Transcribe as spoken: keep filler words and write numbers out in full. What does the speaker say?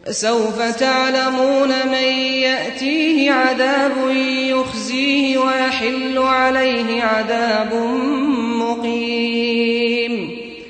فسوف تعلمون من يأتيه عذاب يخزيه ويحل عليه عذاب